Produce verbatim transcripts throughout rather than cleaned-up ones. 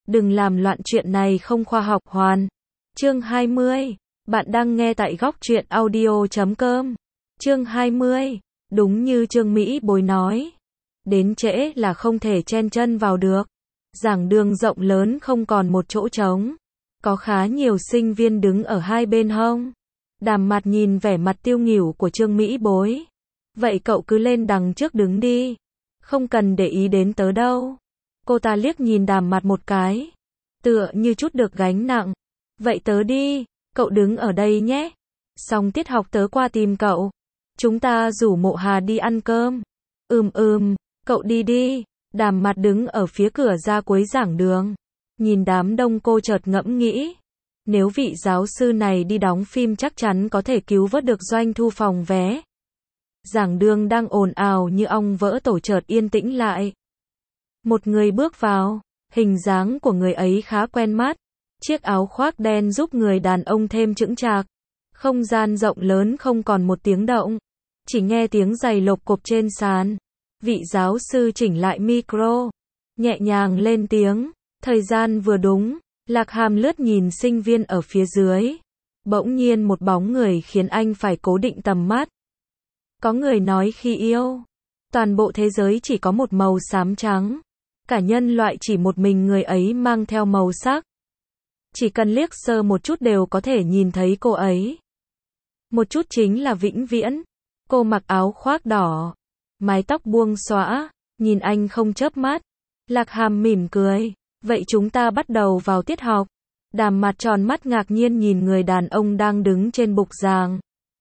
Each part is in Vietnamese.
Đừng làm loạn, chuyện này không khoa học hoàn. Chương hai mươi. Bạn đang nghe tại góc truyện audio chấm com. Chương hai mươi. Đúng như Trương Mỹ Bối nói. Đến trễ là không thể chen chân vào được. Giảng đường rộng lớn không còn một chỗ trống. Có khá nhiều sinh viên đứng ở hai bên hông. Đàm Mạt nhìn vẻ mặt tiêu nghỉu của Trương Mỹ Bối. Vậy cậu cứ lên đằng trước đứng đi. Không cần để ý đến tớ đâu. Cô ta liếc nhìn Đàm Mạt một cái. Tựa như chút được gánh nặng. Vậy tớ đi, cậu đứng ở đây nhé. Xong tiết học tớ qua tìm cậu. Chúng ta rủ Mộ Hà đi ăn cơm. Ừm ừm, cậu đi đi. Đàm Mạt đứng ở phía cửa ra cuối giảng đường. Nhìn đám đông cô chợt ngẫm nghĩ. Nếu vị giáo sư này đi đóng phim chắc chắn có thể cứu vớt được doanh thu phòng vé. Giảng đường đang ồn ào như ong vỡ tổ chợt yên tĩnh lại. Một người bước vào, hình dáng của người ấy khá quen mắt. Chiếc áo khoác đen giúp người đàn ông thêm chững chạc. Không gian rộng lớn không còn một tiếng động. Chỉ nghe tiếng giày lộp cộp trên sàn. Vị giáo sư chỉnh lại micro. Nhẹ nhàng lên tiếng. Thời gian vừa đúng. Lạc Hàm lướt nhìn sinh viên ở phía dưới. Bỗng nhiên một bóng người khiến anh phải cố định tầm mắt. Có người nói khi yêu, toàn bộ thế giới chỉ có một màu xám trắng. Cả nhân loại chỉ một mình người ấy mang theo màu sắc. Chỉ cần liếc sơ một chút đều có thể nhìn thấy cô ấy. Một chút chính là vĩnh viễn. Cô mặc áo khoác đỏ, mái tóc buông xõa, nhìn anh không chớp mắt. Lạc Hàm mỉm cười. Vậy chúng ta bắt đầu vào tiết học. Đàm Mạt tròn mắt ngạc nhiên nhìn người đàn ông đang đứng trên bục giảng.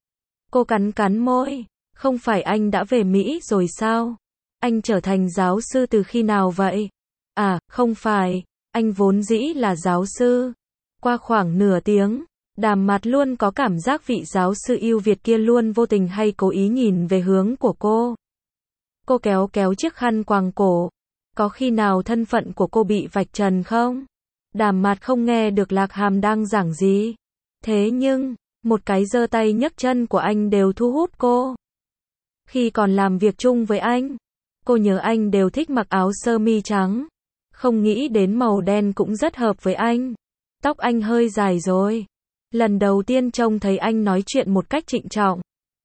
Cô cắn cắn môi. Không phải anh đã về Mỹ rồi sao? Anh trở thành giáo sư từ khi nào vậy? À, không phải. Anh vốn dĩ là giáo sư. Qua khoảng nửa tiếng, Đàm Mạt luôn có cảm giác vị giáo sư yêu Việt kia luôn vô tình hay cố ý nhìn về hướng của cô. Cô kéo kéo chiếc khăn quàng cổ. Có khi nào thân phận của cô bị vạch trần không? Đàm Mạt không nghe được Lạc Hàm đang giảng gì. Thế nhưng, một cái giơ tay nhấc chân của anh đều thu hút cô. Khi còn làm việc chung với anh, cô nhớ anh đều thích mặc áo sơ mi trắng. Không nghĩ đến màu đen cũng rất hợp với anh. Tóc anh hơi dài rồi. Lần đầu tiên trông thấy anh nói chuyện một cách trịnh trọng.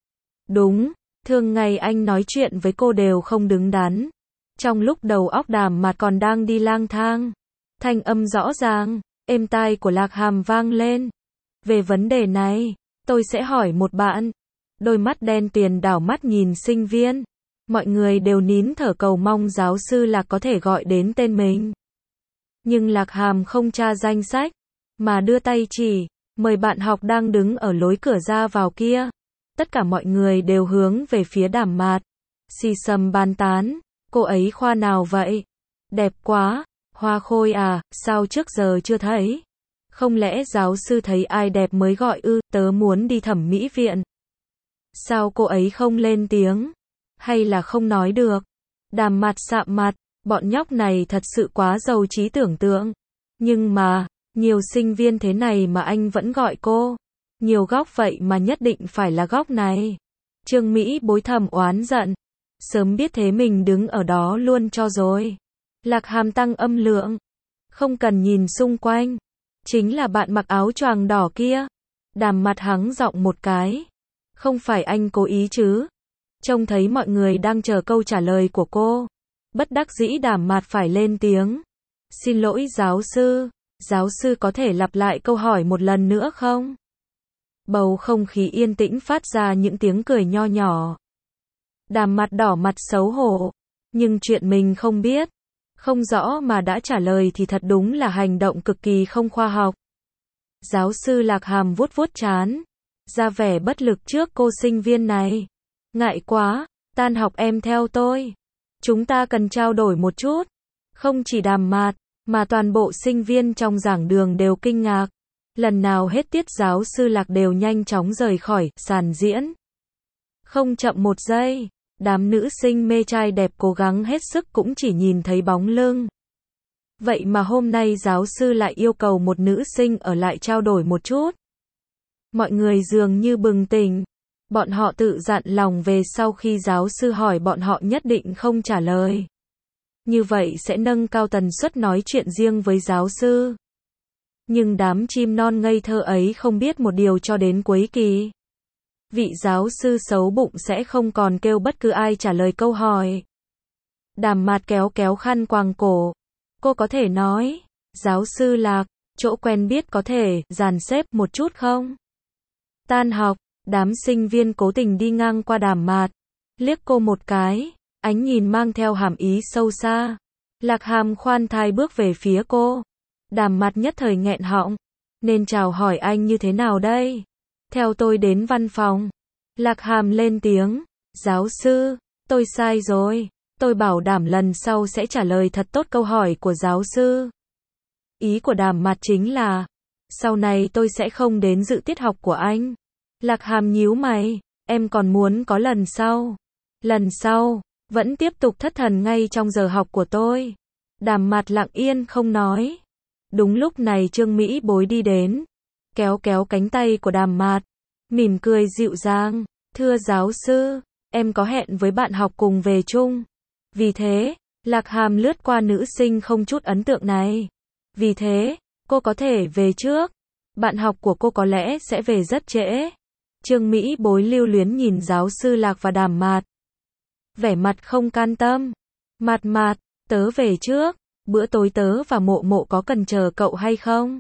Đúng, thường ngày anh nói chuyện với cô đều không đứng đắn. Trong lúc đầu óc Đàm Mạt còn đang đi lang thang, thanh âm rõ ràng, êm tai của Lạc Hàm vang lên. Về vấn đề này, tôi sẽ hỏi một bạn. Đôi mắt đen tuyền đảo mắt nhìn sinh viên. Mọi người đều nín thở cầu mong giáo sư Lạc có thể gọi đến tên mình. Nhưng Lạc Hàm không tra danh sách, mà đưa tay chỉ, mời bạn học đang đứng ở lối cửa ra vào kia. Tất cả mọi người đều hướng về phía Đàm Mạt. Xì xầm bàn tán, cô ấy khoa nào vậy? Đẹp quá, Hoa Khôi à, sao trước giờ chưa thấy? Không lẽ giáo sư thấy ai đẹp mới gọi ư? Tớ muốn đi thẩm mỹ viện. Sao cô ấy không lên tiếng? Hay là không nói được? Đàm Mạt sạm mặt, bọn nhóc này thật sự quá giàu trí tưởng tượng. Nhưng mà, nhiều sinh viên thế này mà anh vẫn gọi cô. Nhiều góc vậy mà nhất định phải là góc này. Trương Mỹ Bối thầm oán giận. Sớm biết thế mình đứng ở đó luôn cho rồi. Lạc Hàm tăng âm lượng. Không cần nhìn xung quanh. Chính là bạn mặc áo choàng đỏ kia. Đàm Mạt hắng giọng một cái. Không phải anh cố ý chứ? Trông thấy mọi người đang chờ câu trả lời của cô. Bất đắc dĩ Đàm Mạt phải lên tiếng. Xin lỗi giáo sư. Giáo sư có thể lặp lại câu hỏi một lần nữa không? Bầu không khí yên tĩnh phát ra những tiếng cười nho nhỏ. Đàm Mạt đỏ mặt xấu hổ. Nhưng chuyện mình không biết, không rõ mà đã trả lời thì thật đúng là hành động cực kỳ không khoa học. Giáo sư Lạc Hàm vuốt vuốt trán, ra vẻ bất lực trước cô sinh viên này. Ngại quá, tan học em theo tôi. Chúng ta cần trao đổi một chút. Không chỉ Đàm Mạt, mà toàn bộ sinh viên trong giảng đường đều kinh ngạc. Lần nào hết tiết giáo sư Lạc đều nhanh chóng rời khỏi sàn diễn. Không chậm một giây, đám nữ sinh mê trai đẹp cố gắng hết sức cũng chỉ nhìn thấy bóng lưng. Vậy mà hôm nay giáo sư lại yêu cầu một nữ sinh ở lại trao đổi một chút. Mọi người dường như bừng tỉnh. Bọn họ tự dặn lòng về sau khi giáo sư hỏi bọn họ nhất định không trả lời. Như vậy sẽ nâng cao tần suất nói chuyện riêng với giáo sư. Nhưng đám chim non ngây thơ ấy không biết một điều cho đến cuối kỳ. Vị giáo sư xấu bụng sẽ không còn kêu bất cứ ai trả lời câu hỏi. Đàm Mạt kéo kéo khăn quàng cổ. Cô có thể nói, giáo sư Lạc, chỗ quen biết có thể dàn xếp một chút không? Tan học, đám sinh viên cố tình đi ngang qua Đàm Mạt, liếc cô một cái, ánh nhìn mang theo hàm ý sâu xa. Lạc Hàm khoan thai bước về phía cô. Đàm Mạt nhất thời nghẹn họng, nên chào hỏi anh như thế nào đây? Theo tôi đến văn phòng. Lạc Hàm lên tiếng, giáo sư, tôi sai rồi, tôi bảo đảm lần sau sẽ trả lời thật tốt câu hỏi của giáo sư. Ý của Đàm Mạt chính là, sau này tôi sẽ không đến dự tiết học của anh. Lạc Hàm nhíu mày, em còn muốn có lần sau. Lần sau, vẫn tiếp tục thất thần ngay trong giờ học của tôi. Đàm Mạt lặng yên không nói. Đúng lúc này Trương Mỹ Bối đi đến, kéo kéo cánh tay của Đàm Mạt, mỉm cười dịu dàng, thưa giáo sư, em có hẹn với bạn học cùng về chung. Vì thế, Lạc Hàm lướt qua nữ sinh không chút ấn tượng này. Vì thế, cô có thể về trước. Bạn học của cô có lẽ sẽ về rất trễ. Trương Mỹ Bối lưu luyến nhìn giáo sư Lạc và Đàm Mạt. Vẻ mặt không can tâm. Mạt Mạt, tớ về trước. Bữa tối tớ và Mộ Mộ có cần chờ cậu hay không?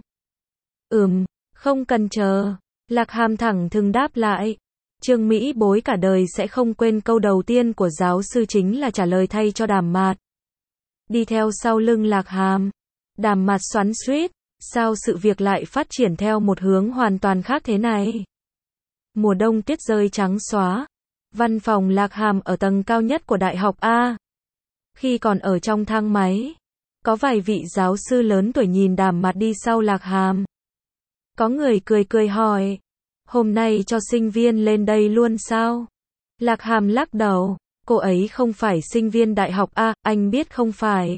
Ừm, không cần chờ. Lạc Hàm thẳng thừng đáp lại. Trương Mỹ Bối cả đời sẽ không quên câu đầu tiên của giáo sư chính là trả lời thay cho Đàm Mạt. Đi theo sau lưng Lạc Hàm, Đàm Mạt xoắn xuýt, sao sự việc lại phát triển theo một hướng hoàn toàn khác thế này? Mùa đông tuyết rơi trắng xóa. Văn phòng Lạc Hàm ở tầng cao nhất của Đại học A. Khi còn ở trong thang máy, có vài vị giáo sư lớn tuổi nhìn Đàm Mạt đi sau Lạc Hàm. Có người cười cười hỏi, hôm nay cho sinh viên lên đây luôn sao? Lạc Hàm lắc đầu, cô ấy không phải sinh viên đại học A, anh biết không phải.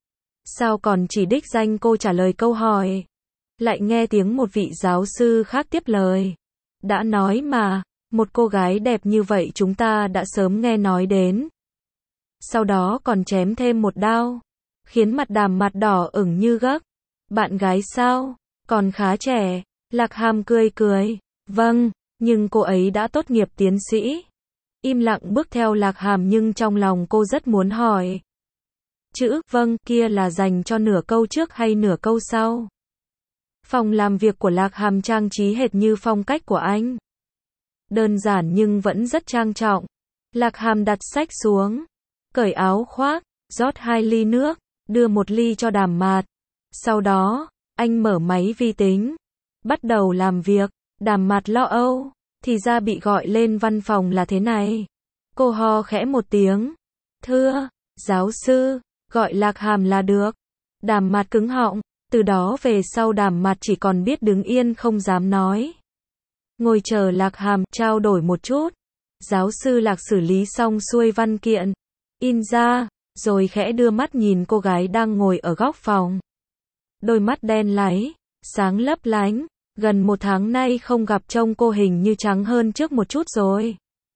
Sao còn chỉ đích danh cô trả lời câu hỏi? Lại nghe tiếng một vị giáo sư khác tiếp lời. Đã nói mà, một cô gái đẹp như vậy chúng ta đã sớm nghe nói đến. Sau đó còn chém thêm một đao, khiến mặt Đàm Mạt đỏ ửng như gấc. Bạn gái sao? Còn khá trẻ. Lạc Hàm cười cười. Vâng, nhưng cô ấy đã tốt nghiệp tiến sĩ. Im lặng bước theo Lạc Hàm nhưng trong lòng cô rất muốn hỏi. Chữ vâng kia là dành cho nửa câu trước hay nửa câu sau? Phòng làm việc của Lạc Hàm trang trí hệt như phong cách của anh. Đơn giản nhưng vẫn rất trang trọng. Lạc Hàm đặt sách xuống, cởi áo khoác, rót hai ly nước, đưa một ly cho Đàm Mạt. Sau đó, anh mở máy vi tính, bắt đầu làm việc. Đàm Mạt lo âu, thì ra bị gọi lên văn phòng là thế này. Cô ho khẽ một tiếng. Thưa, giáo sư, gọi Lạc Hàm là được. Đàm Mạt cứng họng, từ đó về sau Đàm Mạt chỉ còn biết đứng yên không dám nói. Ngồi chờ Lạc Hàm trao đổi một chút. Giáo sư Lạc xử lý xong xuôi văn kiện, in ra, rồi khẽ đưa mắt nhìn cô gái đang ngồi ở góc phòng. Đôi mắt đen láy, sáng lấp lánh. Gần một tháng nay không gặp trông cô hình như trắng hơn trước một chút rồi.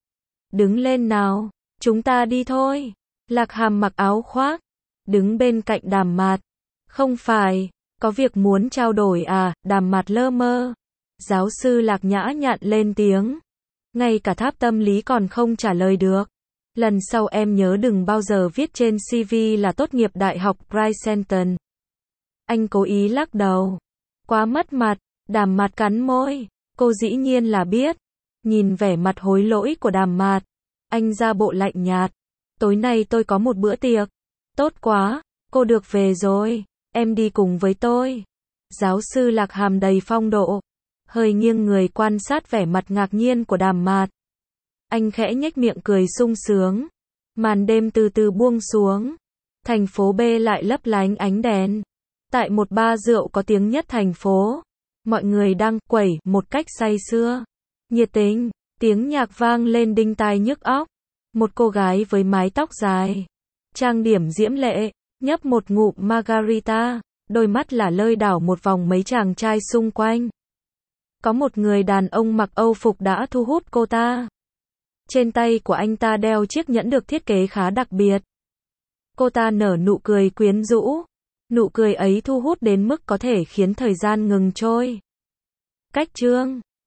Đứng lên nào, chúng ta đi thôi. Lạc Hàm mặc áo khoác, đứng bên cạnh Đàm Mạt. Không phải, có việc muốn trao đổi à? Đàm Mạt lơ mơ. Giáo sư Lạc nhã nhặn lên tiếng. Ngay cả tháp tâm lý còn không trả lời được. Lần sau em nhớ đừng bao giờ viết trên xê vê là tốt nghiệp đại học Princeton. Anh cố ý lắc đầu. Quá mất mặt. Đàm Mạt cắn môi, cô dĩ nhiên là biết. Nhìn vẻ mặt hối lỗi của Đàm Mạt, anh ra bộ lạnh nhạt. Tối nay tôi có một bữa tiệc. Tốt quá, cô được về rồi, em đi cùng với tôi. Giáo sư Lạc Hàm đầy phong độ, hơi nghiêng người quan sát vẻ mặt ngạc nhiên của Đàm Mạt. Anh khẽ nhếch miệng cười sung sướng. Màn đêm từ từ buông xuống. Thành phố B lại lấp lánh ánh đèn. Tại một bar rượu có tiếng nhất thành phố. Mọi người đang quẩy một cách say sưa, nhiệt tình, tiếng nhạc vang lên đinh tai nhức óc. Một cô gái với mái tóc dài, trang điểm diễm lệ, nhấp một ngụm margarita, đôi mắt là lơi đảo một vòng mấy chàng trai xung quanh. Có một người đàn ông mặc Âu phục đã thu hút cô ta. Trên tay của anh ta đeo chiếc nhẫn được thiết kế khá đặc biệt. Cô ta nở nụ cười quyến rũ. Nụ cười ấy thu hút đến mức có thể khiến thời gian ngừng trôi. Cách chương